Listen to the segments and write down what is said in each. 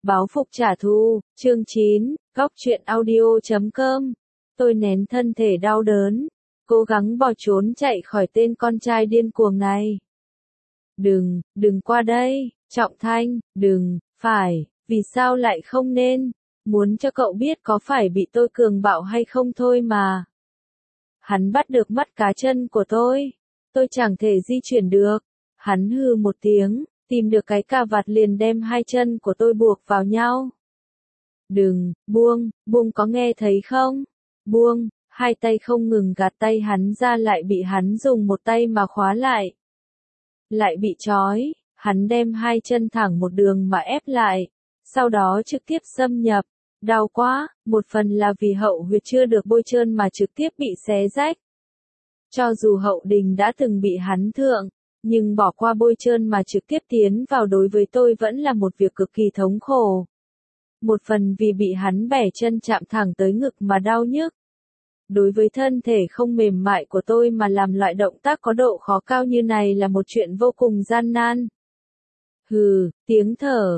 Báo phục trả thù, chương 9, góc truyện audio.com. Tôi nén thân thể đau đớn, cố gắng bỏ trốn chạy khỏi tên con trai điên cuồng này. Đừng qua đây, Trọng Thanh, đừng, phải, vì sao lại không nên, muốn cho cậu biết có phải bị tôi cường bạo hay không thôi mà. Hắn bắt được mắt cá chân của tôi chẳng thể di chuyển được. Hắn hừ một tiếng, tìm được cái cà vạt liền đem hai chân của tôi buộc vào nhau. Đừng, buông có nghe thấy không? Buông, hai tay không ngừng gạt tay hắn ra lại bị hắn dùng một tay mà khóa lại. Lại bị trói, hắn đem hai chân thẳng một đường mà ép lại, sau đó trực tiếp xâm nhập. Đau quá, một phần là vì hậu huyệt chưa được bôi trơn mà trực tiếp bị xé rách. Cho dù hậu đình đã từng bị hắn thượng, nhưng bỏ qua bôi trơn mà trực tiếp tiến vào đối với tôi vẫn là một việc cực kỳ thống khổ. Một phần vì bị hắn bẻ chân chạm thẳng tới ngực mà đau nhức. Đối với thân thể không mềm mại của tôi mà làm loại động tác có độ khó cao như này là một chuyện vô cùng gian nan. Tiếng thở,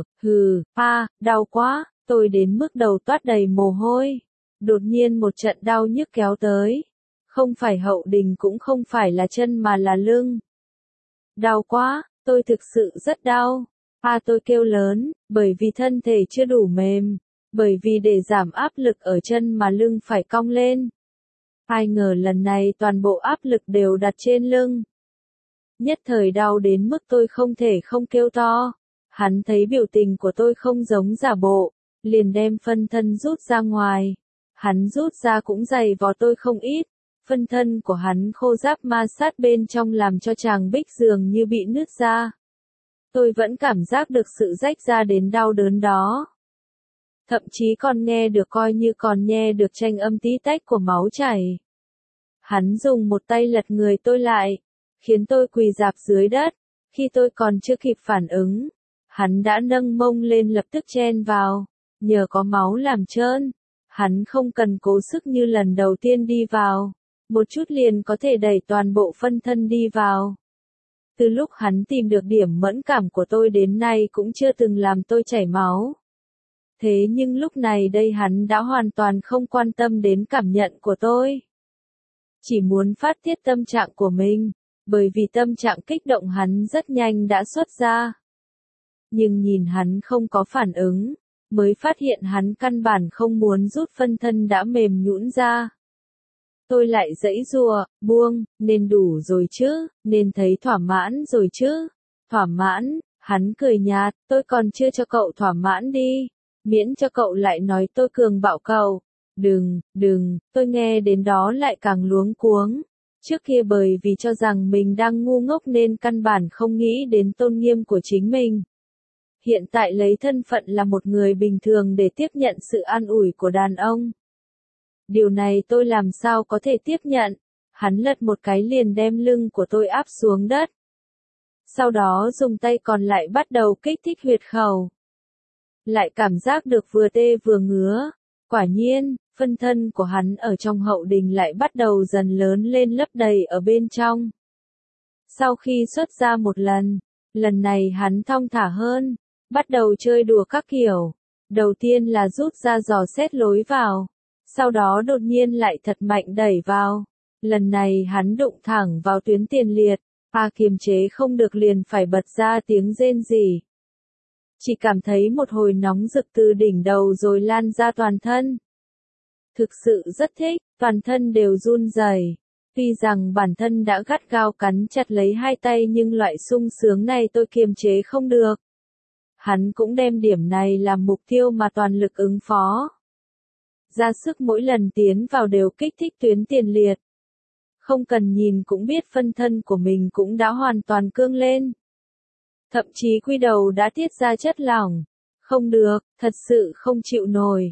đau quá, tôi đến mức đầu toát đầy mồ hôi. Đột nhiên một trận đau nhức kéo tới. Không phải hậu đình cũng không phải là chân mà là lưng. Đau quá, tôi thực sự rất đau. Tôi kêu lớn, bởi vì thân thể chưa đủ mềm, bởi vì để giảm áp lực ở chân mà lưng phải cong lên. Ai ngờ lần này toàn bộ áp lực đều đặt trên lưng. Nhất thời đau đến mức tôi không thể không kêu to. Hắn thấy biểu tình của tôi không giống giả bộ, liền đem phân thân rút ra ngoài. Hắn rút ra cũng dày vò tôi không ít. Phân thân của hắn khô ráp ma sát bên trong làm cho chàng bích dường như bị nứt ra. Tôi vẫn cảm giác được sự rách ra đến đau đớn đó. Thậm chí còn nghe được coi như còn nghe được tranh âm tí tách của máu chảy. Hắn dùng một tay lật người tôi lại, khiến tôi quỳ rạp dưới đất. Khi tôi còn chưa kịp phản ứng, hắn đã nâng mông lên lập tức chen vào. Nhờ có máu làm trơn, hắn không cần cố sức như lần đầu tiên đi vào. Một chút liền có thể đẩy toàn bộ phân thân đi vào. Từ lúc hắn tìm được điểm mẫn cảm của tôi đến nay cũng chưa từng làm tôi chảy máu. Thế nhưng lúc này đây hắn đã hoàn toàn không quan tâm đến cảm nhận của tôi. Chỉ muốn phát tiết tâm trạng của mình, bởi vì tâm trạng kích động hắn rất nhanh đã xuất ra. Nhưng nhìn hắn không có phản ứng, mới phát hiện hắn căn bản không muốn rút phân thân đã mềm nhũn ra. Tôi lại giãy giụa, buông, nên đủ rồi chứ, nên thấy thỏa mãn rồi chứ. Thỏa mãn, hắn cười nhạt, tôi còn chưa cho cậu thỏa mãn đi, miễn cho cậu lại nói tôi cường bạo cậu. Đừng, tôi nghe đến đó lại càng luống cuống. Trước kia bởi vì cho rằng mình đang ngu ngốc nên căn bản không nghĩ đến tôn nghiêm của chính mình. Hiện tại lấy thân phận là một người bình thường để tiếp nhận sự an ủi của đàn ông. Điều này tôi làm sao có thể tiếp nhận. Hắn lật một cái liền đem lưng của tôi áp xuống đất. Sau đó dùng tay còn lại bắt đầu kích thích huyệt khẩu. Lại cảm giác được vừa tê vừa ngứa. Quả nhiên, phân thân của hắn ở trong hậu đình lại bắt đầu dần lớn lên lấp đầy ở bên trong. Sau khi xuất ra một lần này hắn thong thả hơn, bắt đầu chơi đùa các kiểu. Đầu tiên là rút ra giò xét lối vào. Sau đó đột nhiên lại thật mạnh đẩy vào. Lần này hắn đụng thẳng vào tuyến tiền liệt. Kiềm chế không được liền phải bật ra tiếng rên rỉ. Chỉ cảm thấy một hồi nóng rực từ đỉnh đầu rồi lan ra toàn thân. Thực sự rất thích, toàn thân đều run rẩy. Tuy rằng bản thân đã gắt gao cắn chặt lấy hai tay nhưng loại sung sướng này tôi kiềm chế không được. Hắn cũng đem điểm này làm mục tiêu mà toàn lực ứng phó. Ra sức mỗi lần tiến vào đều kích thích tuyến tiền liệt. Không cần nhìn cũng biết phân thân của mình cũng đã hoàn toàn cương lên. Thậm chí quy đầu đã tiết ra chất lỏng. Không được, thật sự không chịu nổi.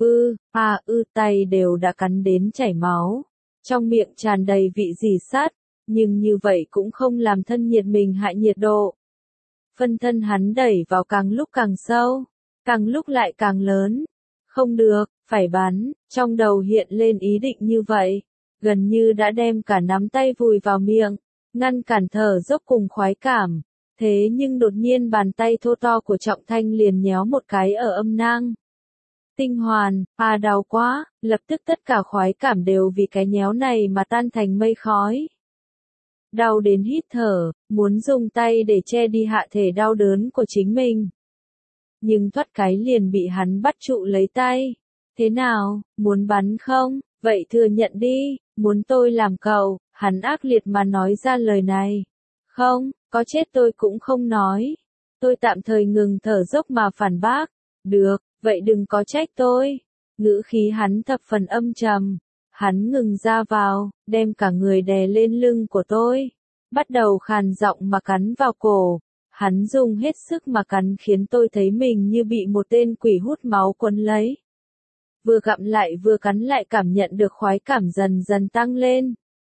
Tay đều đã cắn đến chảy máu. Trong miệng tràn đầy vị rỉ sắt, nhưng như vậy cũng không làm thân nhiệt mình hại nhiệt độ. Phân thân hắn đẩy vào càng lúc càng sâu, càng lúc lại càng lớn. Không được, phải bắn, trong đầu hiện lên ý định như vậy. Gần như đã đem cả nắm tay vùi vào miệng, ngăn cản thở dốc cùng khoái cảm. Thế nhưng đột nhiên bàn tay thô to của Trọng Thanh liền nhéo một cái ở âm nang. Tinh hoàn, đau quá, lập tức tất cả khoái cảm đều vì cái nhéo này mà tan thành mây khói. Đau đến hít thở, muốn dùng tay để che đi hạ thể đau đớn của chính mình. Nhưng thoát cái liền bị hắn bắt trụ lấy tay. Thế nào, muốn bắn không? Vậy thừa nhận đi, muốn tôi làm cậu, hắn ác liệt mà nói ra lời này. Không, có chết tôi cũng không nói. Tôi tạm thời ngừng thở dốc mà phản bác. Được, vậy đừng có trách tôi. Ngữ khí hắn thập phần âm trầm. Hắn ngừng ra vào, đem cả người đè lên lưng của tôi. Bắt đầu khàn giọng mà cắn vào cổ. Hắn dùng hết sức mà cắn khiến tôi thấy mình như bị một tên quỷ hút máu quấn lấy. Vừa gặm lại vừa cắn lại cảm nhận được khoái cảm dần dần tăng lên.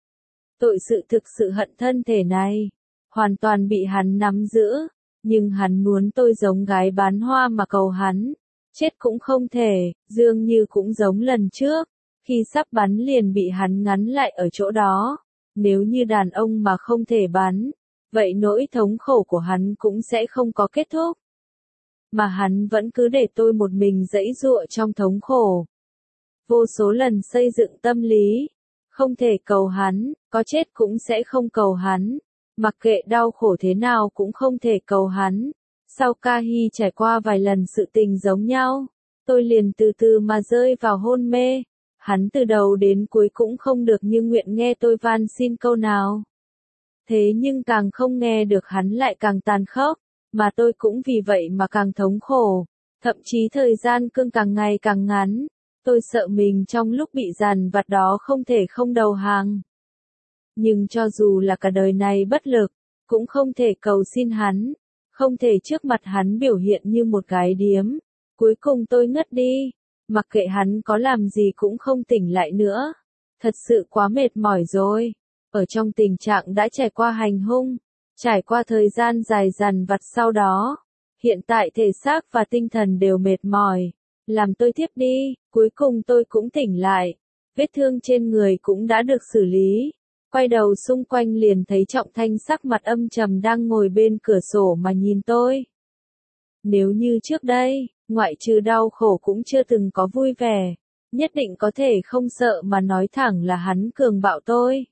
Tội sự thực sự hận thân thể này. Hoàn toàn bị hắn nắm giữ. Nhưng hắn muốn tôi giống gái bán hoa mà cầu hắn. Chết cũng không thể, dường như cũng giống lần trước. Khi sắp bắn liền bị hắn ngắn lại ở chỗ đó. Nếu như đàn ông mà không thể bắn, vậy nỗi thống khổ của hắn cũng sẽ không có kết thúc. Mà hắn vẫn cứ để tôi một mình giãy giụa trong thống khổ. Vô số lần xây dựng tâm lý, không thể cầu hắn, có chết cũng sẽ không cầu hắn. Mặc kệ đau khổ thế nào cũng không thể cầu hắn. Sau Kahi trải qua vài lần sự tình giống nhau, tôi liền từ từ mà rơi vào hôn mê. Hắn từ đầu đến cuối cũng không được như nguyện nghe tôi van xin câu nào. Thế nhưng càng không nghe được hắn lại càng tàn khốc, mà tôi cũng vì vậy mà càng thống khổ. Thậm chí thời gian cương càng ngày càng ngắn, tôi sợ mình trong lúc bị dằn vặt đó không thể không đầu hàng. Nhưng cho dù là cả đời này bất lực, cũng không thể cầu xin hắn, không thể trước mặt hắn biểu hiện như một gái điếm. Cuối cùng tôi ngất đi, mặc kệ hắn có làm gì cũng không tỉnh lại nữa. Thật sự quá mệt mỏi rồi. Ở trong tình trạng đã trải qua hành hung, trải qua thời gian dài dằn vặt sau đó. Hiện tại thể xác và tinh thần đều mệt mỏi. Làm tôi thiếp đi, cuối cùng tôi cũng tỉnh lại. Vết thương trên người cũng đã được xử lý. Quay đầu xung quanh liền thấy Trọng Thanh sắc mặt âm trầm đang ngồi bên cửa sổ mà nhìn tôi. Nếu như trước đây, ngoại trừ đau khổ cũng chưa từng có vui vẻ, nhất định có thể không sợ mà nói thẳng là hắn cường bạo tôi.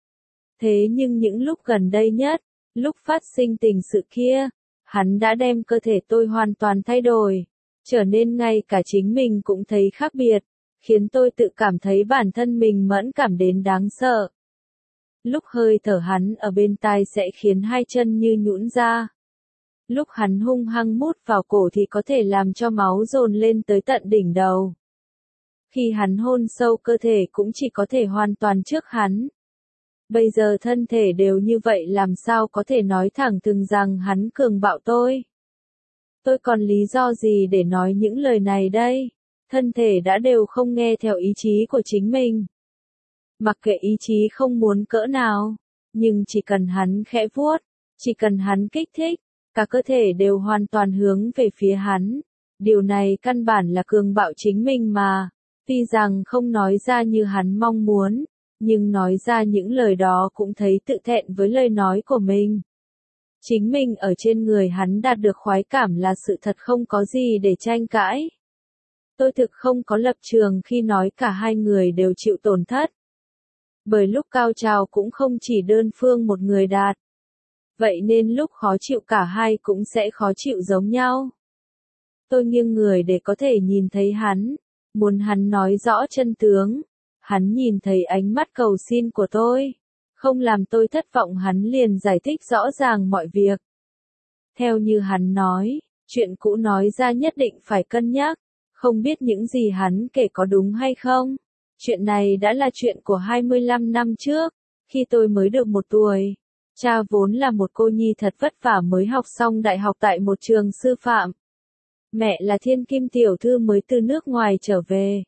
Thế nhưng những lúc gần đây nhất, lúc phát sinh tình sự kia, hắn đã đem cơ thể tôi hoàn toàn thay đổi, trở nên ngay cả chính mình cũng thấy khác biệt, khiến tôi tự cảm thấy bản thân mình mẫn cảm đến đáng sợ. Lúc hơi thở hắn ở bên tai sẽ khiến hai chân như nhũn ra. Lúc hắn hung hăng mút vào cổ thì có thể làm cho máu dồn lên tới tận đỉnh đầu. Khi hắn hôn sâu cơ thể cũng chỉ có thể hoàn toàn trước hắn. Bây giờ thân thể đều như vậy làm sao có thể nói thẳng thừng rằng hắn cường bạo tôi. Tôi còn lý do gì để nói những lời này đây? Thân thể đã đều không nghe theo ý chí của chính mình. Mặc kệ ý chí không muốn cỡ nào, nhưng chỉ cần hắn khẽ vuốt, chỉ cần hắn kích thích, cả cơ thể đều hoàn toàn hướng về phía hắn. Điều này căn bản là cường bạo chính mình mà. Tuy rằng không nói ra như hắn mong muốn, nhưng nói ra những lời đó cũng thấy tự thẹn với lời nói của mình. Chính mình ở trên người hắn đạt được khoái cảm là sự thật không có gì để tranh cãi. Tôi thực không có lập trường khi nói cả hai người đều chịu tổn thất. Bởi lúc cao trào cũng không chỉ đơn phương một người đạt. Vậy nên lúc khó chịu cả hai cũng sẽ khó chịu giống nhau. Tôi nghiêng người để có thể nhìn thấy hắn, muốn hắn nói rõ chân tướng. Hắn nhìn thấy ánh mắt cầu xin của tôi, không làm tôi thất vọng, hắn liền giải thích rõ ràng mọi việc. Theo như hắn nói, chuyện cũ nói ra nhất định phải cân nhắc, không biết những gì hắn kể có đúng hay không. Chuyện này đã là chuyện của 25 năm trước, khi tôi mới được 1 tuổi. Cha vốn là một cô nhi thật vất vả mới học xong đại học tại một trường sư phạm. Mẹ là thiên kim tiểu thư mới từ nước ngoài trở về.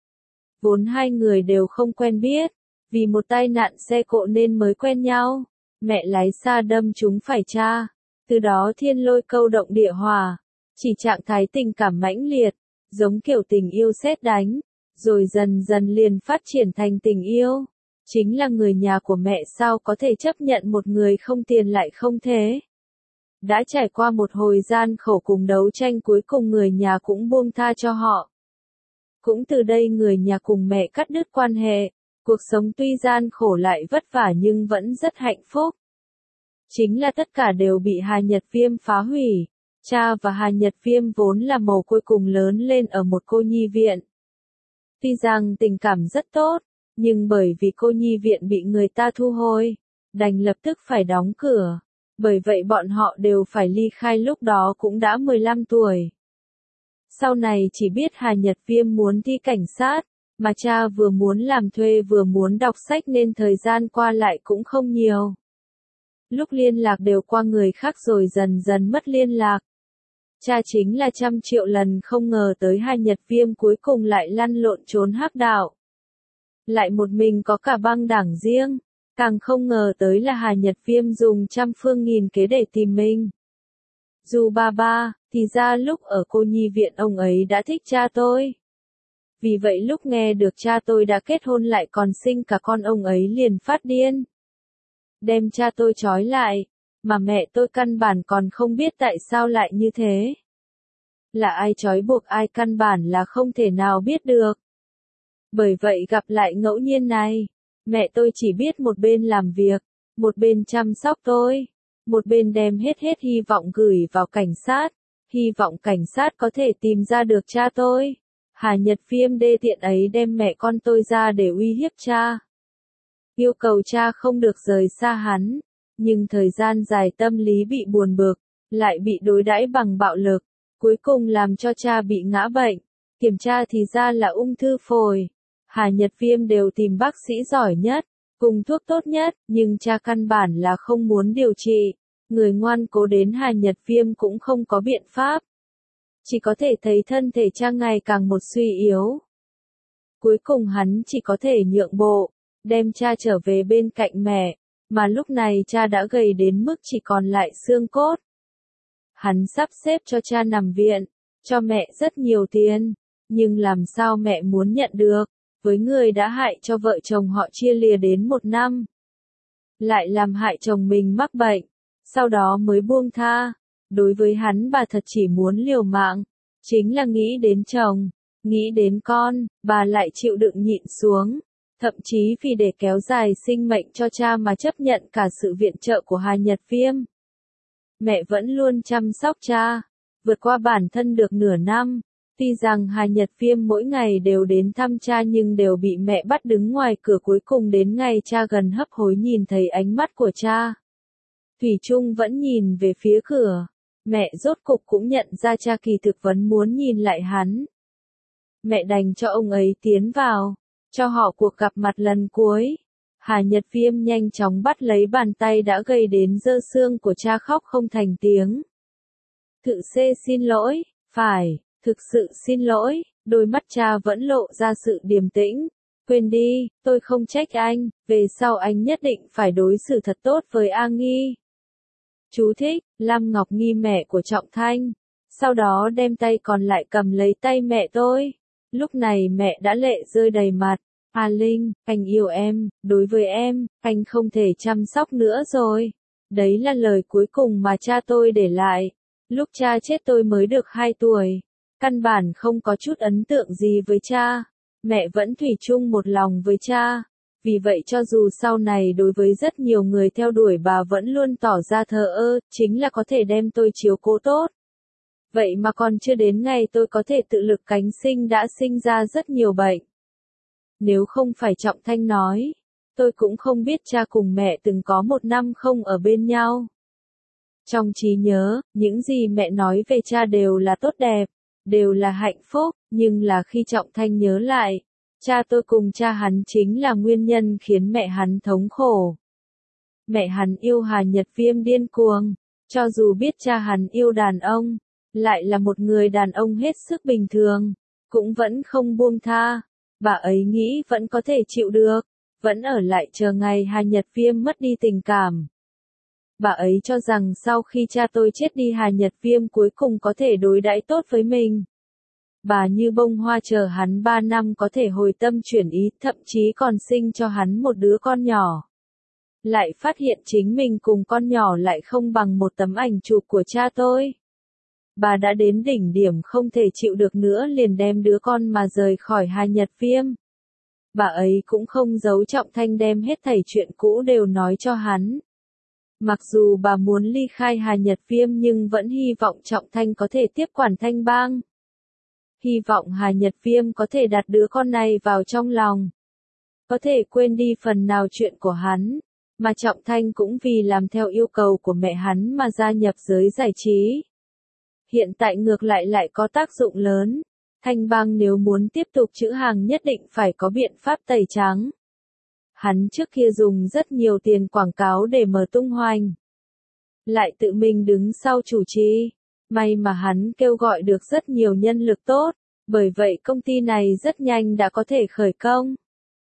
Vốn hai người đều không quen biết, vì một tai nạn xe cộ nên mới quen nhau. Mẹ lái xa đâm trúng phải cha, từ đó thiên lôi câu động địa hỏa, chỉ trạng thái tình cảm mãnh liệt, giống kiểu tình yêu sét đánh, rồi dần dần liền phát triển thành tình yêu. Chính là người nhà của mẹ sao có thể chấp nhận một người không tiền lại không thế. Đã trải qua một hồi gian khổ cùng đấu tranh cuối cùng người nhà cũng buông tha cho họ. Cũng từ đây người nhà cùng mẹ cắt đứt quan hệ, cuộc sống tuy gian khổ lại vất vả nhưng vẫn rất hạnh phúc. Chính là tất cả đều bị Hà Nhật Viêm phá hủy. Cha và Hà Nhật Viêm vốn là mồ côi cùng lớn lên ở một cô nhi viện. Tuy rằng tình cảm rất tốt, nhưng bởi vì cô nhi viện bị người ta thu hồi, đành lập tức phải đóng cửa. Bởi vậy bọn họ đều phải ly khai lúc đó cũng đã 15 tuổi. Sau này chỉ biết Hà Nhật Viêm muốn thi cảnh sát, mà cha vừa muốn làm thuê vừa muốn đọc sách nên thời gian qua lại cũng không nhiều. Lúc liên lạc đều qua người khác rồi dần dần mất liên lạc. Cha chính là 100 triệu lần không ngờ tới Hà Nhật Viêm cuối cùng lại lăn lộn trốn hắc đạo. Lại một mình có cả băng đảng riêng, càng không ngờ tới là Hà Nhật Viêm dùng trăm phương nghìn kế để tìm mình. Dù ba, thì ra lúc ở cô nhi viện ông ấy đã thích cha tôi. Vì vậy lúc nghe được cha tôi đã kết hôn lại còn sinh cả con ông ấy liền phát điên. Đem cha tôi trói lại, mà mẹ tôi căn bản còn không biết tại sao lại như thế. Là ai trói buộc ai căn bản là không thể nào biết được. Bởi vậy gặp lại ngẫu nhiên này, mẹ tôi chỉ biết một bên làm việc, một bên chăm sóc tôi, một bên đem hết hy vọng gửi vào cảnh sát, hy vọng cảnh sát có thể tìm ra được cha tôi. Hà Nhật Viêm đê tiện ấy đem mẹ con tôi ra để uy hiếp cha. Yêu cầu cha không được rời xa hắn, nhưng thời gian dài tâm lý bị buồn bực, lại bị đối đãi bằng bạo lực, cuối cùng làm cho cha bị ngã bệnh, kiểm tra thì ra là ung thư phổi. Hà Nhật Viêm đều tìm bác sĩ giỏi nhất, cùng thuốc tốt nhất, nhưng cha căn bản là không muốn điều trị, người ngoan cố đến Hà Nhật Viêm cũng không có biện pháp. Chỉ có thể thấy thân thể cha ngày càng một suy yếu. Cuối cùng hắn chỉ có thể nhượng bộ, đem cha trở về bên cạnh mẹ, mà lúc này cha đã gầy đến mức chỉ còn lại xương cốt. Hắn sắp xếp cho cha nằm viện, cho mẹ rất nhiều tiền, nhưng làm sao mẹ muốn nhận được, với người đã hại cho vợ chồng họ chia lìa đến 1 năm. Lại làm hại chồng mình mắc bệnh, sau đó mới buông tha. Đối với hắn bà thật chỉ muốn liều mạng, chính là nghĩ đến chồng, nghĩ đến con, bà lại chịu đựng nhịn xuống. Thậm chí vì để kéo dài sinh mệnh cho cha mà chấp nhận cả sự viện trợ của Hà Nhật Viêm. Mẹ vẫn luôn chăm sóc cha, vượt qua bản thân được nửa năm. Tuy rằng Hà Nhật Viêm mỗi ngày đều đến thăm cha nhưng đều bị mẹ bắt đứng ngoài cửa, cuối cùng đến ngày cha gần hấp hối nhìn thấy ánh mắt của cha. Thủy chung vẫn nhìn về phía cửa. Mẹ rốt cục cũng nhận ra cha kỳ thực vẫn muốn nhìn lại hắn. Mẹ đành cho ông ấy tiến vào, cho họ cuộc gặp mặt lần cuối. Hà Nhật Viêm nhanh chóng bắt lấy bàn tay đã gầy đến rơ xương của cha, khóc không thành tiếng. Thực xin lỗi, phải, thực sự xin lỗi, đôi mắt cha vẫn lộ ra sự điềm tĩnh. Quên đi, tôi không trách anh, về sau anh nhất định phải đối xử thật tốt với A Nghi. Chú thích, Lam Ngọc Nghi mẹ của Trọng Thanh. Sau đó đem tay còn lại cầm lấy tay mẹ tôi. Lúc này mẹ đã lệ rơi đầy mặt. A Linh, anh yêu em, đối với em, anh không thể chăm sóc nữa rồi. Đấy là lời cuối cùng mà cha tôi để lại. Lúc cha chết tôi mới được 2 tuổi. Căn bản không có chút ấn tượng gì với cha. Mẹ vẫn thủy chung một lòng với cha. Vì vậy cho dù sau này đối với rất nhiều người theo đuổi bà vẫn luôn tỏ ra thờ ơ, chính là có thể đem tôi chiếu cố tốt. Vậy mà còn chưa đến ngày tôi có thể tự lực cánh sinh đã sinh ra rất nhiều bệnh. Nếu không phải Trọng Thanh nói, tôi cũng không biết cha cùng mẹ từng có 1 năm không ở bên nhau. Trong trí nhớ, những gì mẹ nói về cha đều là tốt đẹp, đều là hạnh phúc, nhưng là khi Trọng Thanh nhớ lại, cha tôi cùng cha hắn chính là nguyên nhân khiến mẹ hắn thống khổ. Mẹ hắn yêu Hà Nhật Viêm điên cuồng, cho dù biết cha hắn yêu đàn ông, lại là một người đàn ông hết sức bình thường, cũng vẫn không buông tha. Bà ấy nghĩ vẫn có thể chịu được, vẫn ở lại chờ ngày Hà Nhật Viêm mất đi tình cảm. Bà ấy cho rằng sau khi cha tôi chết đi Hà Nhật Viêm cuối cùng có thể đối đãi tốt với mình. Bà như bông hoa chờ hắn 3 năm có thể hồi tâm chuyển ý, thậm chí còn sinh cho hắn một đứa con nhỏ. lại phát hiện chính mình cùng con nhỏ lại không bằng một tấm ảnh chụp của cha tôi. Bà đã đến đỉnh điểm không thể chịu được nữa liền đem đứa con mà rời khỏi Hà Nhật Viêm. Bà ấy cũng không giấu Trọng Thanh đem hết thảy chuyện cũ đều nói cho hắn. Mặc dù bà muốn ly khai Hà Nhật Viêm nhưng vẫn hy vọng Trọng Thanh có thể tiếp quản Thanh Bang. Hy vọng Hà Nhật Viêm có thể đặt đứa con này vào trong lòng. Có thể quên đi phần nào chuyện của hắn. Mà Trọng Thanh cũng vì làm theo yêu cầu của mẹ hắn mà gia nhập giới giải trí. Hiện tại ngược lại có tác dụng lớn. Thanh Bang nếu muốn tiếp tục trữ hàng nhất định phải có biện pháp tẩy trắng. Hắn trước kia dùng rất nhiều tiền quảng cáo để mở tung hoành. Lại tự mình đứng sau chủ trì. May mà hắn kêu gọi được rất nhiều nhân lực tốt, bởi vậy công ty này rất nhanh đã có thể khởi công.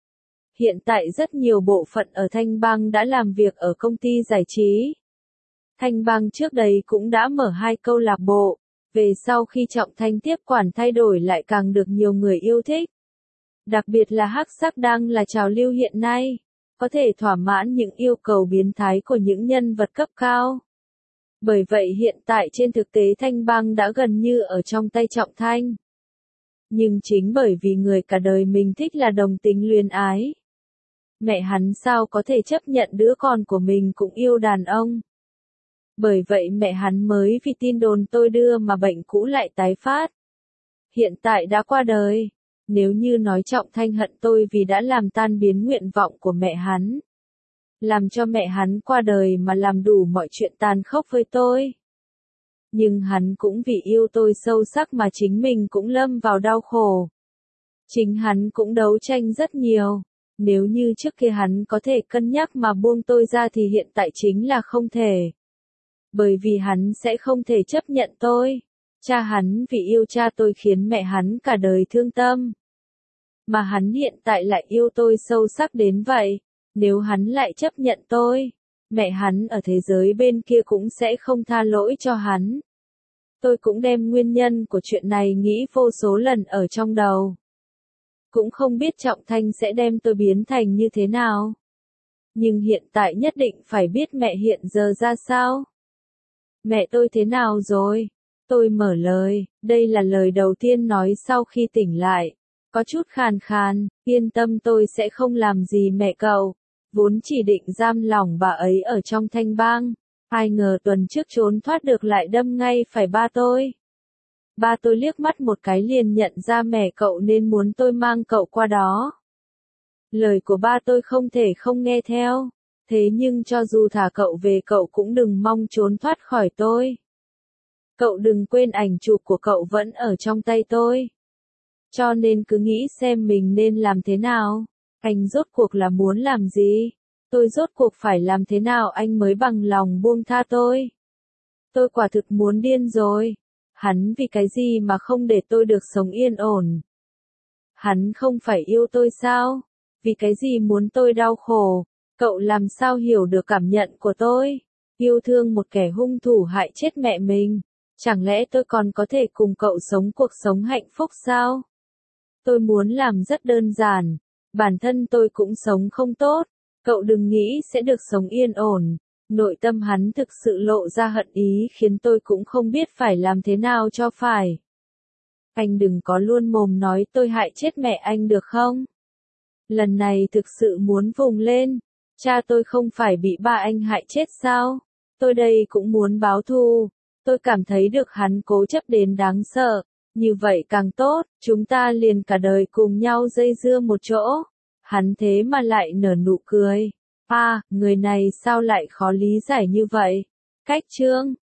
Hiện tại rất nhiều bộ phận ở Thanh Bang đã làm việc ở công ty giải trí. Thanh Bang trước đây cũng đã mở 2 câu lạc bộ, về sau khi Trọng Thanh tiếp quản thay đổi lại càng được nhiều người yêu thích. Đặc biệt là hắc sắc đang là trào lưu hiện nay, có thể thỏa mãn những yêu cầu biến thái của những nhân vật cấp cao. Bởi vậy hiện tại trên thực tế Thanh Bang đã gần như ở trong tay Trọng Thanh. Nhưng chính bởi vì người cả đời mình thích là đồng tính luyến ái. Mẹ hắn sao có thể chấp nhận đứa con của mình cũng yêu đàn ông. Bởi vậy mẹ hắn mới vì tin đồn tôi đưa mà bệnh cũ lại tái phát. Hiện tại đã qua đời. Nếu như nói Trọng Thanh hận tôi vì đã làm tan biến nguyện vọng của mẹ hắn. Làm cho mẹ hắn qua đời mà làm đủ mọi chuyện tàn khốc với tôi. Nhưng hắn cũng vì yêu tôi sâu sắc mà chính mình cũng lâm vào đau khổ. Chính hắn cũng đấu tranh rất nhiều. Nếu như trước kia hắn có thể cân nhắc mà buông tôi ra thì hiện tại chính là không thể. Bởi vì hắn sẽ không thể chấp nhận tôi. Cha hắn vì yêu cha tôi khiến mẹ hắn cả đời thương tâm. Mà hắn hiện tại lại yêu tôi sâu sắc đến vậy. Nếu hắn lại chấp nhận tôi, mẹ hắn ở thế giới bên kia cũng sẽ không tha lỗi cho hắn. Tôi cũng đem nguyên nhân của chuyện này nghĩ vô số lần ở trong đầu. Cũng không biết Trọng Thanh sẽ đem tôi biến thành như thế nào. Nhưng hiện tại nhất định phải biết mẹ hiện giờ ra sao. Mẹ tôi thế nào rồi? Tôi mở lời, đây là lời đầu tiên nói sau khi tỉnh lại. Có chút khàn khàn, yên tâm tôi sẽ không làm gì mẹ cậu. Vốn chỉ định giam lỏng bà ấy ở trong Thanh Bang. Ai ngờ tuần trước trốn thoát được lại đâm ngay phải ba tôi. Ba tôi liếc mắt một cái liền nhận ra mẹ cậu nên muốn tôi mang cậu qua đó. Lời của ba tôi không thể không nghe theo. Thế nhưng cho dù thả cậu về cậu cũng đừng mong trốn thoát khỏi tôi. Cậu đừng quên ảnh chụp của cậu vẫn ở trong tay tôi. Cho nên cứ nghĩ xem mình nên làm thế nào. Anh rốt cuộc là muốn làm gì? Tôi rốt cuộc phải làm thế nào anh mới bằng lòng buông tha tôi? Tôi quả thực muốn điên rồi. Hắn vì cái gì mà không để tôi được sống yên ổn? Hắn không phải yêu tôi sao? Vì cái gì muốn tôi đau khổ? Cậu làm sao hiểu được cảm nhận của tôi? Yêu thương một kẻ hung thủ hại chết mẹ mình. Chẳng lẽ tôi còn có thể cùng cậu sống cuộc sống hạnh phúc sao? Tôi muốn làm rất đơn giản. Bản thân tôi cũng sống không tốt. Cậu đừng nghĩ sẽ được sống yên ổn. Nội tâm hắn thực sự lộ ra hận ý khiến tôi cũng không biết phải làm thế nào cho phải. Anh đừng có luôn mồm nói tôi hại chết mẹ anh được không? Lần này thực sự muốn vùng lên. Cha tôi không phải bị ba anh hại chết sao? Tôi đây cũng muốn báo thù. Tôi cảm thấy được hắn cố chấp đến đáng sợ. Như vậy càng tốt, chúng ta liền cả đời cùng nhau dây dưa một chỗ. Hắn thế mà lại nở nụ cười. À, người này sao lại khó lý giải như vậy? Cách chương